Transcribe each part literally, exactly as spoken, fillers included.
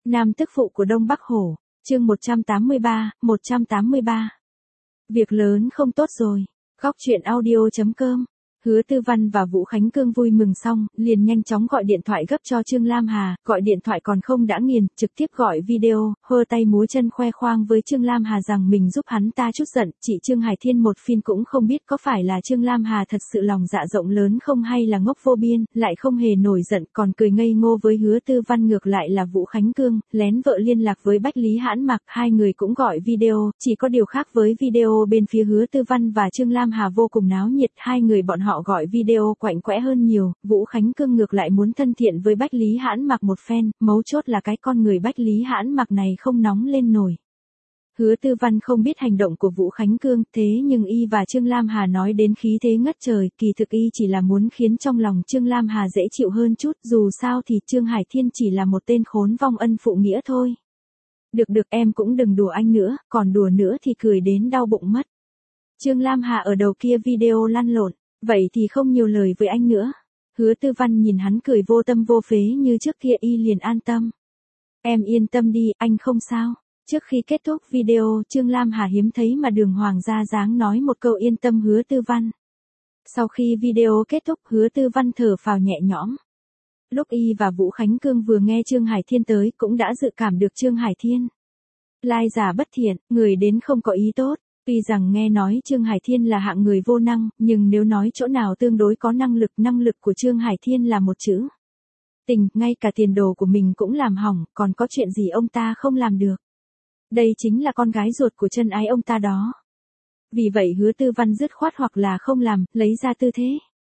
Nam tức phụ của Đông Bắc Hổ, chương một trăm tám mươi ba, một trăm tám mươi ba. Việc lớn không tốt rồi. Góc truyện audio chấm com. Hứa Tư Văn và Vũ Khánh Cương vui mừng xong, liền nhanh chóng gọi điện thoại gấp cho Trương Lam Hà, gọi điện thoại còn không đã nghiền, trực tiếp gọi video, hơ tay múa chân khoe khoang với Trương Lam Hà rằng mình giúp hắn ta chút giận. Chị Trương Hải Thiên một phin cũng không biết có phải là Trương Lam Hà thật sự lòng dạ rộng lớn không hay là ngốc vô biên, lại không hề nổi giận, còn cười ngây ngô với Hứa Tư Văn. Ngược lại là Vũ Khánh Cương, lén vợ liên lạc với Bách Lý Hãn Mặc, hai người cũng gọi video, chỉ có điều khác với video bên phía Hứa Tư Văn và Trương Lam Hà vô cùng náo nhiệt, hai người bọn họ gọi video quạnh quẽ hơn nhiều. Vũ Khánh Cương ngược lại muốn thân thiện với Bách Lý Hãn Mặc một phen, mấu chốt là cái con người Bách Lý Hãn Mặc này không nóng lên nổi. Hứa Tư Văn không biết hành động của Vũ Khánh Cương, thế nhưng y và Trương Lam Hà nói đến khí thế ngất trời, kỳ thực y chỉ là muốn khiến trong lòng Trương Lam Hà dễ chịu hơn chút, dù sao thì Trương Hải Thiên chỉ là một tên khốn vong ân phụ nghĩa thôi. Được được, em cũng đừng đùa anh nữa, còn đùa nữa thì cười đến đau bụng mất. Trương Lam Hà ở đầu kia video lăn lộn, vậy thì không nhiều lời với anh nữa. Hứa Tư Văn nhìn hắn cười vô tâm vô phế như trước kia y liền an tâm. Em yên tâm đi, anh không sao. Trước khi kết thúc video, Trương Lam Hà hiếm thấy mà đường hoàng ra dáng nói một câu yên tâm Hứa Tư Văn. Sau khi video kết thúc, Hứa Tư Văn thở phào nhẹ nhõm. Lúc y và Vũ Khánh Cương vừa nghe Trương Hải Thiên tới, cũng đã dự cảm được Trương Hải Thiên lai giả bất thiện, người đến không có ý tốt. Tuy rằng nghe nói Trương Hải Thiên là hạng người vô năng, nhưng nếu nói chỗ nào tương đối có năng lực, năng lực của Trương Hải Thiên là một chữ tình, ngay cả tiền đồ của mình cũng làm hỏng, còn có chuyện gì ông ta không làm được. Đây chính là con gái ruột của chân ái ông ta đó. Vì vậy Hứa Tư Văn dứt khoát hoặc là không làm, lấy ra tư thế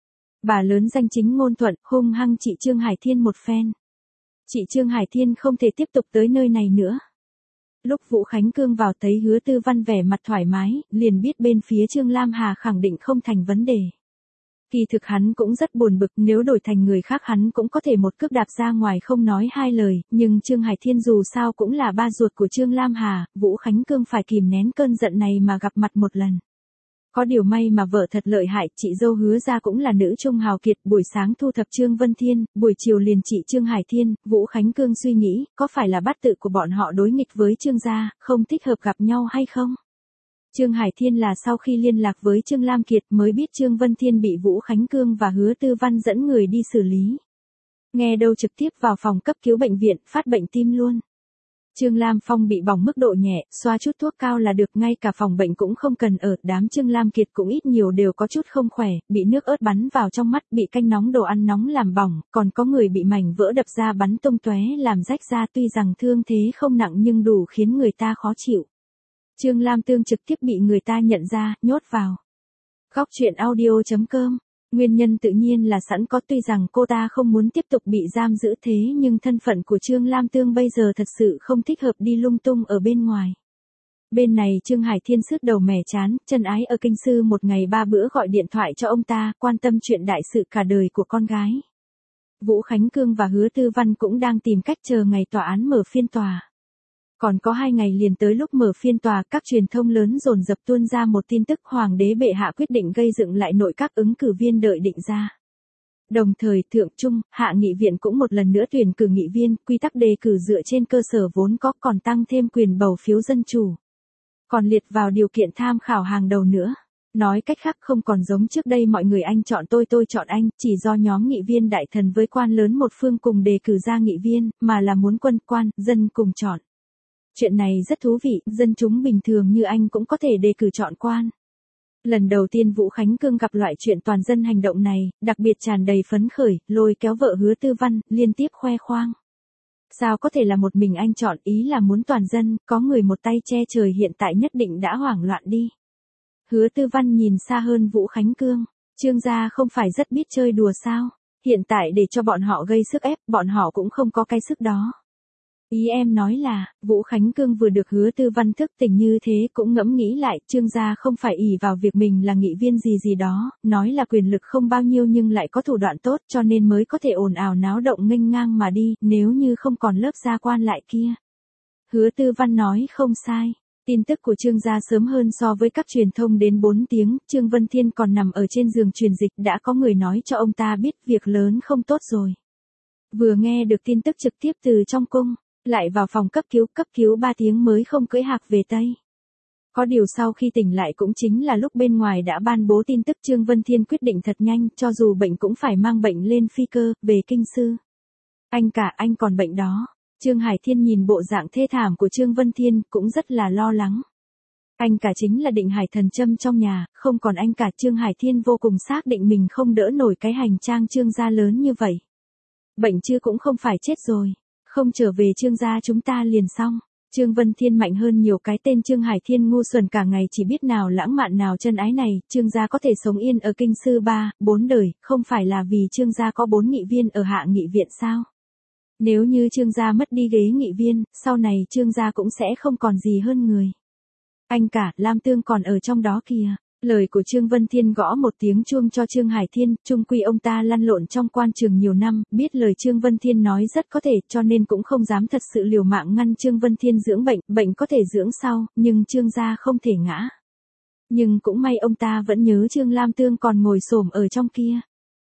bà lớn danh chính ngôn thuận, hung hăng chị Trương Hải Thiên một phen. Chị Trương Hải Thiên không thể tiếp tục tới nơi này nữa. Lúc Vũ Khánh Cương vào thấy Hứa Tư Văn vẻ mặt thoải mái, liền biết bên phía Trương Lam Hà khẳng định không thành vấn đề. Kỳ thực hắn cũng rất buồn bực, nếu đổi thành người khác hắn cũng có thể một cước đạp ra ngoài không nói hai lời, nhưng Trương Hải Thiên dù sao cũng là ba ruột của Trương Lam Hà, Vũ Khánh Cương phải kìm nén cơn giận này mà gặp mặt một lần. Có điều may mà vợ thật lợi hại, chị dâu Hứa gia cũng là nữ trung hào kiệt, buổi sáng thu thập Trương Vân Thiên, buổi chiều liền chị Trương Hải Thiên. Vũ Khánh Cương suy nghĩ, có phải là bát tự của bọn họ đối nghịch với Trương gia, không thích hợp gặp nhau hay không? Trương Hải Thiên là sau khi liên lạc với Trương Lam Kiệt mới biết Trương Vân Thiên bị Vũ Khánh Cương và Hứa Tư Văn dẫn người đi xử lý. Nghe đâu trực tiếp vào phòng cấp cứu bệnh viện, phát bệnh tim luôn. Trương Lam Phong bị bỏng mức độ nhẹ, xoa chút thuốc cao là được, ngay cả phòng bệnh cũng không cần ở. Đám Trương Lam Kiệt cũng ít nhiều đều có chút không khỏe, bị nước ớt bắn vào trong mắt, bị canh nóng đồ ăn nóng làm bỏng, còn có người bị mảnh vỡ đập ra bắn tung tóe làm rách da. Tuy rằng thương thế không nặng nhưng đủ khiến người ta khó chịu. Trương Lam Tương trực tiếp bị người ta nhận ra, nhốt vào. Góc truyện audio chấm com. Nguyên nhân tự nhiên là sẵn có, tuy rằng cô ta không muốn tiếp tục bị giam giữ thế nhưng thân phận của Trương Lam Tương bây giờ thật sự không thích hợp đi lung tung ở bên ngoài. Bên này Trương Hải Thiên sứt đầu mẻ chán, chân ái ở kinh sư một ngày ba bữa gọi điện thoại cho ông ta, quan tâm chuyện đại sự cả đời của con gái. Vũ Khánh Cương và Hứa Tư Văn cũng đang tìm cách chờ ngày tòa án mở phiên tòa. Còn có hai ngày liền tới lúc mở phiên tòa, các truyền thông lớn dồn dập tuôn ra một tin tức, hoàng đế bệ hạ quyết định gây dựng lại nội các ứng cử viên đợi định ra. Đồng thời, thượng trung, hạ nghị viện cũng một lần nữa tuyển cử nghị viên, quy tắc đề cử dựa trên cơ sở vốn có, còn tăng thêm quyền bầu phiếu dân chủ. Còn liệt vào điều kiện tham khảo hàng đầu nữa. Nói cách khác, không còn giống trước đây mọi người anh chọn tôi tôi chọn anh, chỉ do nhóm nghị viên đại thần với quan lớn một phương cùng đề cử ra nghị viên, mà là muốn quân, quan, dân cùng chọn. Chuyện này rất thú vị, dân chúng bình thường như anh cũng có thể đề cử chọn quan. Lần đầu tiên Vũ Khánh Cương gặp loại chuyện toàn dân hành động này, đặc biệt tràn đầy phấn khởi, lôi kéo vợ Hứa Tư Văn, liên tiếp khoe khoang. Sao có thể là một mình anh chọn, ý là muốn toàn dân, có người một tay che trời, hiện tại nhất định đã hoảng loạn đi. Hứa Tư Văn nhìn xa hơn Vũ Khánh Cương, Trương gia không phải rất biết chơi đùa sao, hiện tại để cho bọn họ gây sức ép, bọn họ cũng không có cái sức đó. Ý em nói là, Vũ Khánh Cương vừa được Hứa Tư Văn thức tỉnh như thế cũng ngẫm nghĩ lại, Trương gia không phải ỷ vào việc mình là nghị viên gì gì đó, nói là quyền lực không bao nhiêu nhưng lại có thủ đoạn tốt cho nên mới có thể ồn ào náo động nghênh ngang mà đi, nếu như không còn lớp gia quan lại kia. Hứa Tư Văn nói không sai. Tin tức của Trương gia sớm hơn so với các truyền thông đến bốn tiếng, Trương Vân Thiên còn nằm ở trên giường truyền dịch, đã có người nói cho ông ta biết việc lớn không tốt rồi. Vừa nghe được tin tức trực tiếp từ trong cung, Lại vào phòng cấp cứu, cấp cứu ba tiếng mới không cưỡi hạc về Tây. Có điều sau khi tỉnh lại cũng chính là lúc bên ngoài đã ban bố tin tức Trương Vân Thiên quyết định thật nhanh, cho dù bệnh cũng phải mang bệnh lên phi cơ, về kinh sư. Anh cả, anh còn bệnh đó. Trương Hải Thiên nhìn bộ dạng thê thảm của Trương Vân Thiên, cũng rất là lo lắng. Anh cả chính là Định Hải thần châm trong nhà, không còn anh cả. Trương Hải Thiên vô cùng xác định mình không đỡ nổi cái hành trang Trương gia lớn như vậy. Bệnh chứ cũng không phải chết rồi. Không trở về Trương gia chúng ta liền xong. Trương Vân Thiên mạnh hơn nhiều cái tên Trương Hải Thiên ngu xuẩn cả ngày chỉ biết nào lãng mạn nào chân ái này. Trương gia có thể sống yên ở kinh sư ba, bốn đời, không phải là vì Trương gia có bốn nghị viên ở hạ nghị viện sao? Nếu như Trương gia mất đi ghế nghị viên, sau này Trương gia cũng sẽ không còn gì hơn người. Anh cả, Lam Tương còn ở trong đó kìa. Lời của Trương Vân Thiên gõ một tiếng chuông cho Trương Hải Thiên, chung quy ông ta lăn lộn trong quan trường nhiều năm, biết lời Trương Vân Thiên nói rất có thể, cho nên cũng không dám thật sự liều mạng ngăn Trương Vân Thiên dưỡng bệnh, bệnh có thể dưỡng sau, nhưng Trương gia không thể ngã. Nhưng cũng may ông ta vẫn nhớ Trương Lam Tương còn ngồi xổm ở trong kia.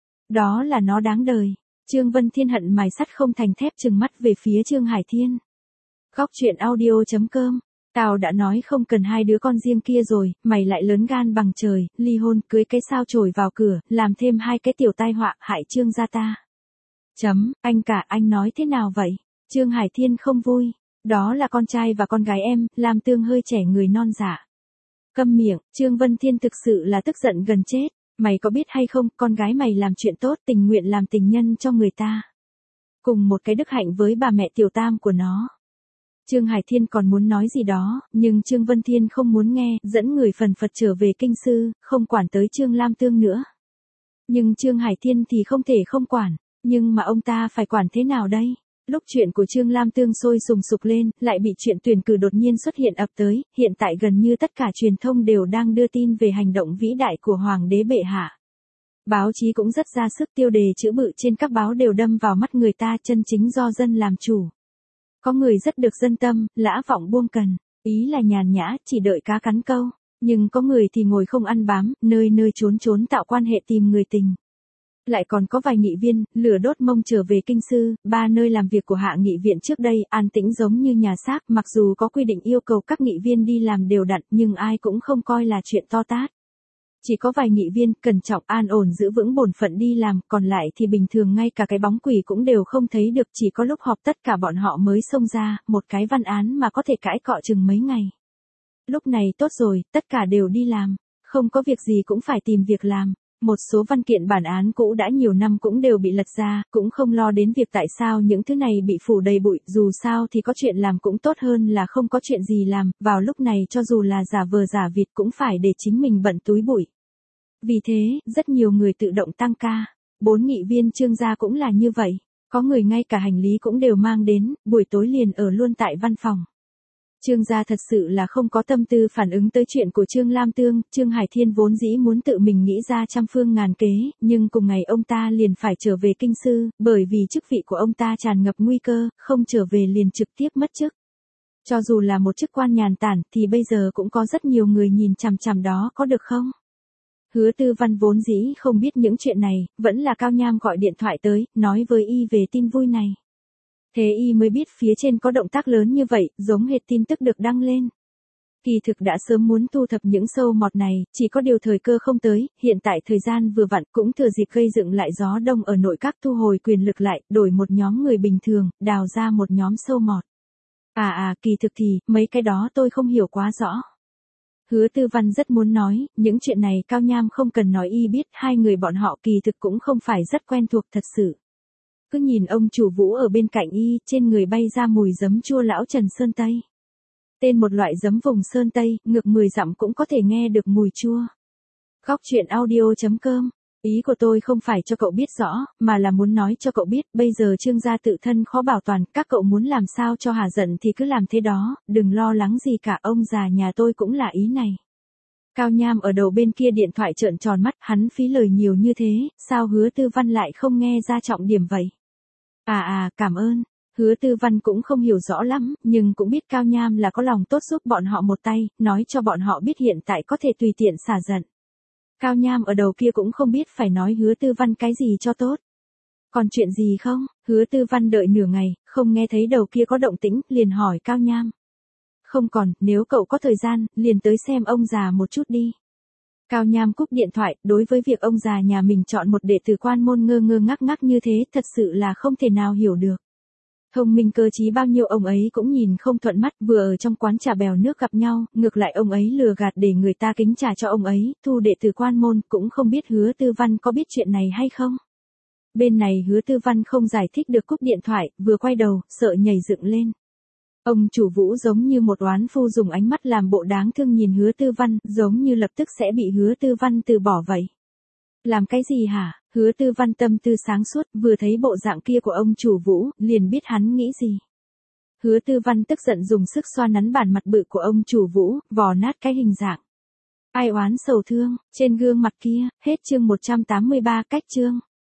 Đó là nó đáng đời. Trương Vân Thiên hận mài sắt không thành thép trừng mắt về phía Trương Hải Thiên. Góc truyện audio chấm com. Tao đã nói không cần hai đứa con riêng kia rồi, mày lại lớn gan bằng trời, ly hôn, cưới cái sao chổi vào cửa, làm thêm hai cái tiểu tai họa, hại Trương gia ta. Chấm, anh cả, anh nói thế nào vậy? Trương Hải Thiên không vui. Đó là con trai và con gái em, Lam Tương hơi trẻ người non dạ. Câm miệng, Trương Vân Thiên thực sự là tức giận gần chết. Mày có biết hay không, con gái mày làm chuyện tốt, tình nguyện làm tình nhân cho người ta. Cùng một cái đức hạnh với bà mẹ tiểu tam của nó. Trương Hải Thiên còn muốn nói gì đó, nhưng Trương Vân Thiên không muốn nghe, dẫn người phần phật trở về kinh sư, không quản tới Trương Lam Tương nữa. Nhưng Trương Hải Thiên thì không thể không quản, nhưng mà ông ta phải quản thế nào đây? Lúc chuyện của Trương Lam Tương sôi sùng sục lên, lại bị chuyện tuyển cử đột nhiên xuất hiện ập tới, hiện tại gần như tất cả truyền thông đều đang đưa tin về hành động vĩ đại của Hoàng đế bệ hạ. Báo chí cũng rất ra sức, tiêu đề chữ bự trên các báo đều đâm vào mắt người ta, chân chính do dân làm chủ. Có người rất được dân tâm, lã vọng buông cần, ý là nhàn nhã, chỉ đợi cá cắn câu. Nhưng có người thì ngồi không ăn bám, nơi nơi trốn trốn tạo quan hệ tìm người tình. Lại còn có vài nghị viên, lửa đốt mông trở về kinh sư, ba nơi làm việc của hạ nghị viện trước đây, an tĩnh giống như nhà xác, mặc dù có quy định yêu cầu các nghị viên đi làm đều đặn, nhưng ai cũng không coi là chuyện to tát. Chỉ có vài nghị viên, cẩn trọng an ổn giữ vững bổn phận đi làm, còn lại thì bình thường ngay cả cái bóng quỷ cũng đều không thấy được, chỉ có lúc họp tất cả bọn họ mới xông ra, một cái văn án mà có thể cãi cọ chừng mấy ngày. Lúc này tốt rồi, tất cả đều đi làm, không có việc gì cũng phải tìm việc làm. Một số văn kiện bản án cũ đã nhiều năm cũng đều bị lật ra, cũng không lo đến việc tại sao những thứ này bị phủ đầy bụi, dù sao thì có chuyện làm cũng tốt hơn là không có chuyện gì làm, vào lúc này cho dù là giả vờ giả vịt cũng phải để chính mình bận túi bụi. Vì thế, rất nhiều người tự động tăng ca, bốn nghị viên Trương gia cũng là như vậy, có người ngay cả hành lý cũng đều mang đến, buổi tối liền ở luôn tại văn phòng. Trương gia thật sự là không có tâm tư phản ứng tới chuyện của Trương Lam Tương, Trương Hải Thiên vốn dĩ muốn tự mình nghĩ ra trăm phương ngàn kế, nhưng cùng ngày ông ta liền phải trở về kinh sư, bởi vì chức vị của ông ta tràn ngập nguy cơ, không trở về liền trực tiếp mất chức. Cho dù là một chức quan nhàn tản thì bây giờ cũng có rất nhiều người nhìn chằm chằm đó, có được không? Hứa Tư Văn vốn dĩ không biết những chuyện này, vẫn là Cao Nham gọi điện thoại tới, nói với y về tin vui này. Thế y mới biết phía trên có động tác lớn như vậy, giống hệt tin tức được đăng lên. Kỳ thực đã sớm muốn thu thập những sâu mọt này, chỉ có điều thời cơ không tới, hiện tại thời gian vừa vặn cũng thừa dịp gây dựng lại gió đông ở nội các, thu hồi quyền lực lại, đổi một nhóm người bình thường, đào ra một nhóm sâu mọt. À à, kỳ thực thì, mấy cái đó tôi không hiểu quá rõ. Hứa Tư Văn rất muốn nói, những chuyện này Cao Nham không cần nói y biết, hai người bọn họ kỳ thực cũng không phải rất quen thuộc thật sự. Cứ nhìn ông chủ Vũ ở bên cạnh y, trên người bay ra mùi giấm chua lão Trần Sơn Tây. Tên một loại giấm vùng Sơn Tây, ngược mười dặm cũng có thể nghe được mùi chua. Góc truyện audio chấm com. Ý của tôi không phải cho cậu biết rõ, mà là muốn nói cho cậu biết, bây giờ Trương gia tự thân khó bảo toàn, các cậu muốn làm sao cho hả giận thì cứ làm thế đó, đừng lo lắng gì cả, ông già nhà tôi cũng là ý này. Cao Nham ở đầu bên kia điện thoại trợn tròn mắt, hắn phí lời nhiều như thế, sao Hứa Tư Văn lại không nghe ra trọng điểm vậy? À à, cảm ơn. Hứa Tư Văn cũng không hiểu rõ lắm, nhưng cũng biết Cao Nham là có lòng tốt giúp bọn họ một tay, nói cho bọn họ biết hiện tại có thể tùy tiện xả giận. Cao Nham ở đầu kia cũng không biết phải nói Hứa Tư Văn cái gì cho tốt. Còn chuyện gì không? Hứa Tư Văn đợi nửa ngày, không nghe thấy đầu kia có động tĩnh, liền hỏi Cao Nham. Không còn, nếu cậu có thời gian, liền tới xem ông già một chút đi. Cao Nham cúp điện thoại, đối với việc ông già nhà mình chọn một đệ tử quan môn ngơ ngơ ngác ngác như thế, thật sự là không thể nào hiểu được. Thông minh cơ trí bao nhiêu ông ấy cũng nhìn không thuận mắt, vừa ở trong quán trà bèo nước gặp nhau, ngược lại ông ấy lừa gạt để người ta kính trà cho ông ấy, thu đệ tử quan môn, cũng không biết Hứa Tư Văn có biết chuyện này hay không. Bên này Hứa Tư Văn không giải thích được cúp điện thoại, vừa quay đầu, sợ nhảy dựng lên. Ông chủ Vũ giống như một oán phu dùng ánh mắt làm bộ đáng thương nhìn Hứa Tư Văn, giống như lập tức sẽ bị Hứa Tư Văn từ bỏ vậy. Làm cái gì hả? Hứa Tư Văn tâm tư sáng suốt, vừa thấy bộ dạng kia của ông chủ Vũ, liền biết hắn nghĩ gì. Hứa Tư Văn tức giận dùng sức xoa nắn bản mặt bự của ông chủ Vũ, vò nát cái hình dạng. Ai oán sầu thương, trên gương mặt kia, hết chương một trăm tám mươi ba cách chương.